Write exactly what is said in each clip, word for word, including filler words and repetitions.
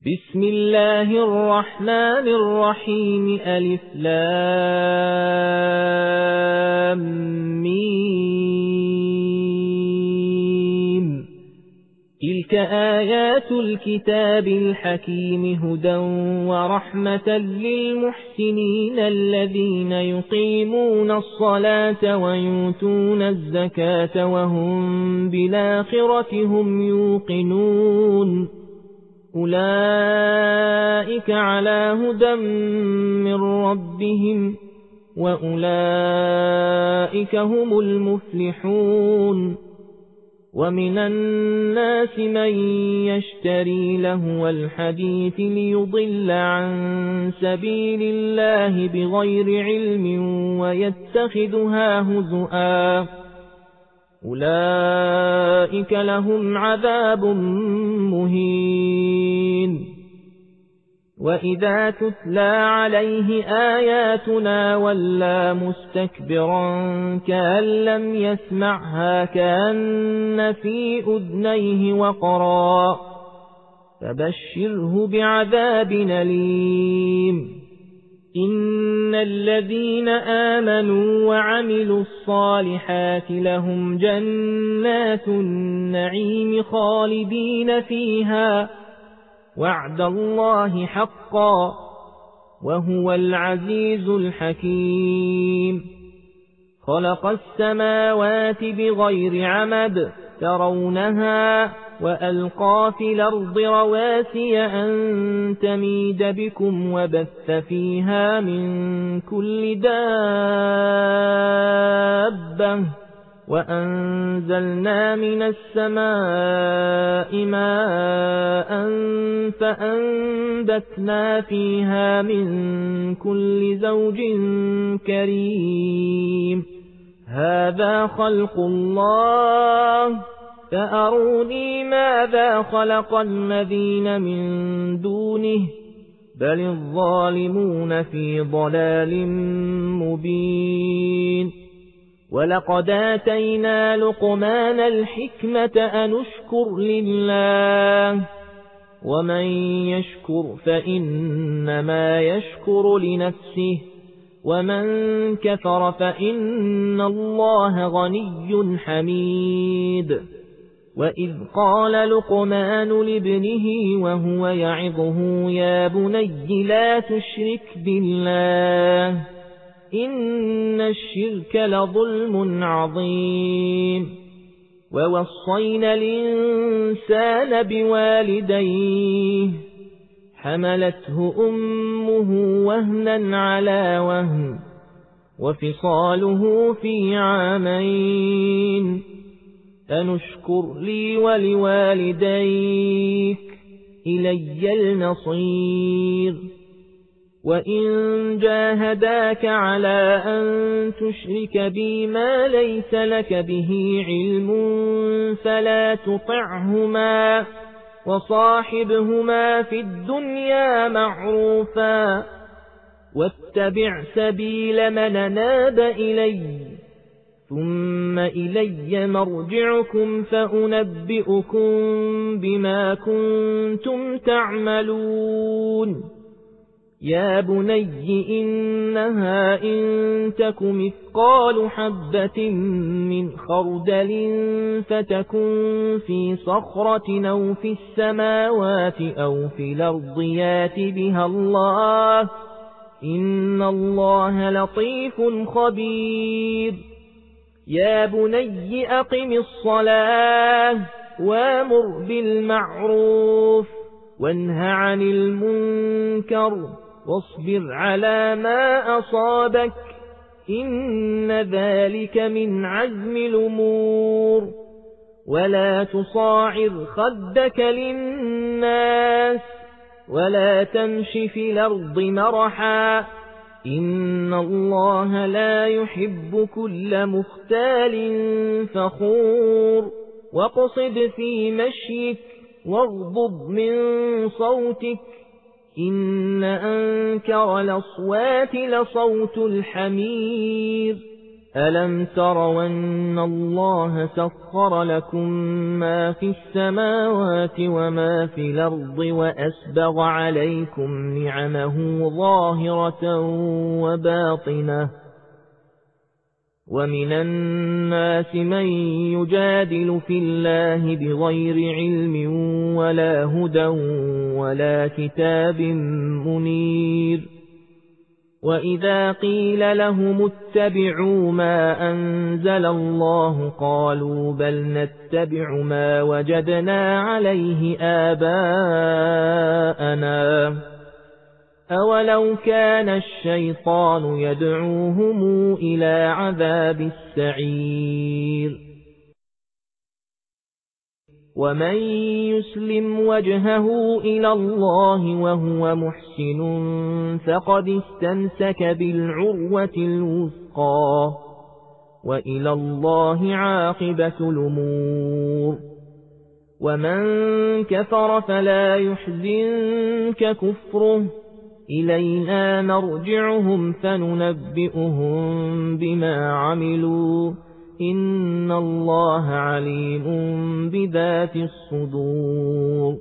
بسم الله الرحمن الرحيم ألف لام ميم تلك آيات الكتاب الحكيم هدى ورحمة للمحسنين الذين يقيمون الصلاة ويؤتون الزكاة وهم بالآخرة هم يوقنون أولئك على هدى من ربهم وأولئك هم المفلحون ومن الناس من يشتري لهو الحديث ليضل عن سبيل الله بغير علم ويتخذها هزؤا أولئك لهم عذاب مهين وإذا تتلى عليه آياتنا ولى مستكبرا كأن لم يسمعها كأن في أذنيه وقرا فبشره بعذاب أليم إن الذين آمنوا وعملوا الصالحات لهم جنات النعيم خالدين فيها وعد الله حقا وهو العزيز الحكيم خلق السماوات بغير عمد ترونها وألقى في الأرض رواسي أن تميد بكم وبث فيها من كل دابة وأنزلنا من السماء ماء فأنبتنا فيها من كل زوج كريم هذا خلق الله فأروني ماذا خلق الذين من دونه بل الظالمون في ضلال مبين ولقد آتينا لقمان الحكمة أنشكر لله ومن يشكر فإنما يشكر لنفسه ومن كفر فإن الله غني حميد وإذ قال لقمان لابنه وهو يعظه يا بني لا تشرك بالله إن الشرك لظلم عظيم ووصينا الإنسان بوالديه حملته أمه وهنا على وهن وفصاله في عامين أنشكر لي ولوالديك إلي المصير وإن جاهداك على أن تشرك بي ما ليس لك به علم فلا تطعهما وصاحبهما في الدنيا معروفا واتبع سبيل من أناب إلي ثم إلي مرجعكم فأنبئكم بما كنتم تعملون يا بني إنها إن تك مثقال حبة من خردل فتكن في صخرة أو في السماوات أو في الأرض يات بها الله إن الله لطيف خبير يا بني أقم الصلاة وامر بالمعروف وانه عن المنكر واصبر على ما أصابك إن ذلك من عزم الأمور ولا تصاعر خدك للناس ولا تمش في الأرض مرحا إن الله لا يحب كل مختال فخور واقصد في مشيك واغضض من صوتك إن أنكر الأصوات لصوت الحمير ألم تروا أن الله سخر لكم ما في السماوات وما في الأرض وأسبغ عليكم نعمه ظاهرة وباطنة ومن الناس من يجادل في الله بغير علم ولا هدى ولا كتاب منير وإذا قيل لهم اتبعوا ما أنزل الله قالوا بل نتبع ما وجدنا عليه آباءنا أولو كان الشيطان يدعوهم إلى عذاب السعير ومن يسلم وجهه إلى الله وهو محسن فقد استمسك بالعروة الوثقى وإلى الله عاقبة الأمور ومن كفر فلا يحزنك كفره إلينا مرجعهم فننبئهم بما عملوا إن الله عليم بذات الصدور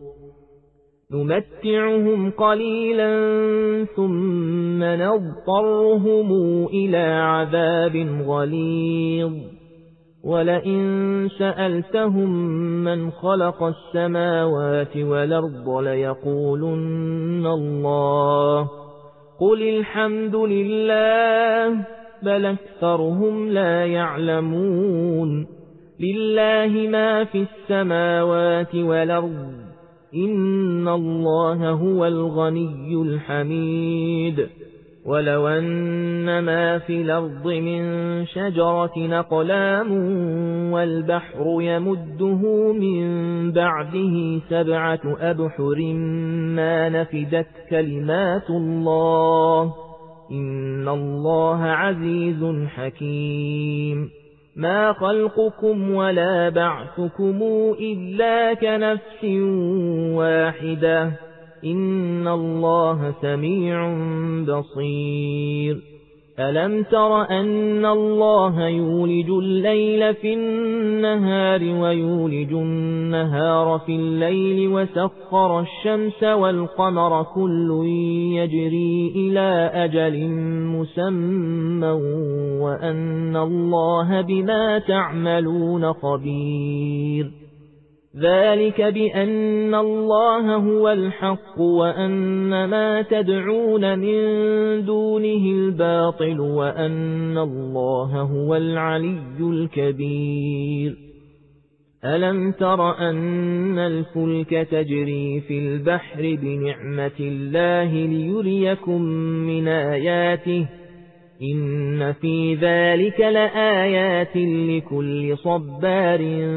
نمتعهم قليلا ثم نضطرهم إلى عذاب غليظ ولئن سألتهم من خلق السماوات والأرض ليقولن الله قل الحمد لله بل أكثرهم لا يعلمون لله ما في السماوات والأرض إن الله هو الغني الحميد ولو أن ما في الأرض من شجرة أقلام والبحر يمده من بعده سبعة أبحر ما نفدت كلمات الله إن الله عزيز حكيم ما خلقكم ولا بعثكم إلا كنفس واحدة إن الله سميع بصير ألم تر أن الله يولج الليل في النهار ويولج النهار في الليل وسخر الشمس والقمر كل يجري إلى أجل مسمى وأن الله بما تعملون خبير ذلك بأن الله هو الحق وأن ما تدعون من دونه الباطل وأن الله هو العلي الكبير ألم تر أن الفلك تجري في البحر بنعمة الله ليريكم من آياته إن في ذلك لآيات لكل صبار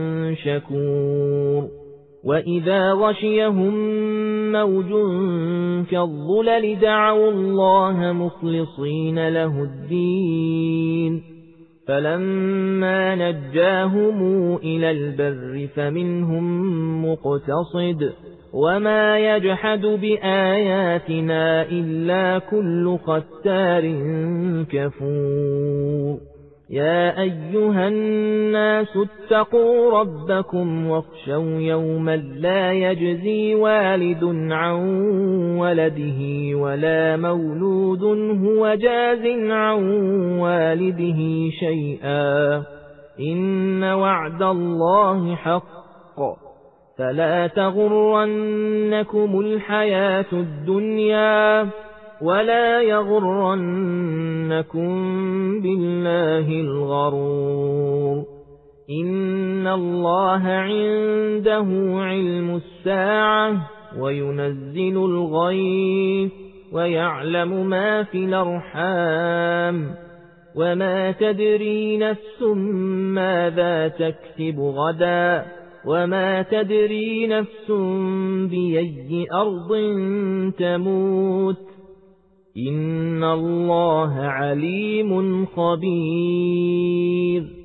شكور وإذا غشيهم موج كالظلل دعوا الله مخلصين له الدين فلما نجاهم إلى البر فمنهم مقتصد وما يجحد بآياتنا إلا كل ختار كفور يا أيها الناس اتقوا ربكم واخشوا يوما لا يجزي والد عن ولده ولا مولود هو جاز عن والده شيئا إن وعد الله حق فلا تغرنكم الحياة الدنيا ولا يغرنكم بالله الغرور إن الله عنده علم الساعة وينزل الغيث ويعلم ما في الأرحام وما تدري نفس ماذا تكسب غدا وما تدري نفس بأي أرض تموت إن الله عليم خبير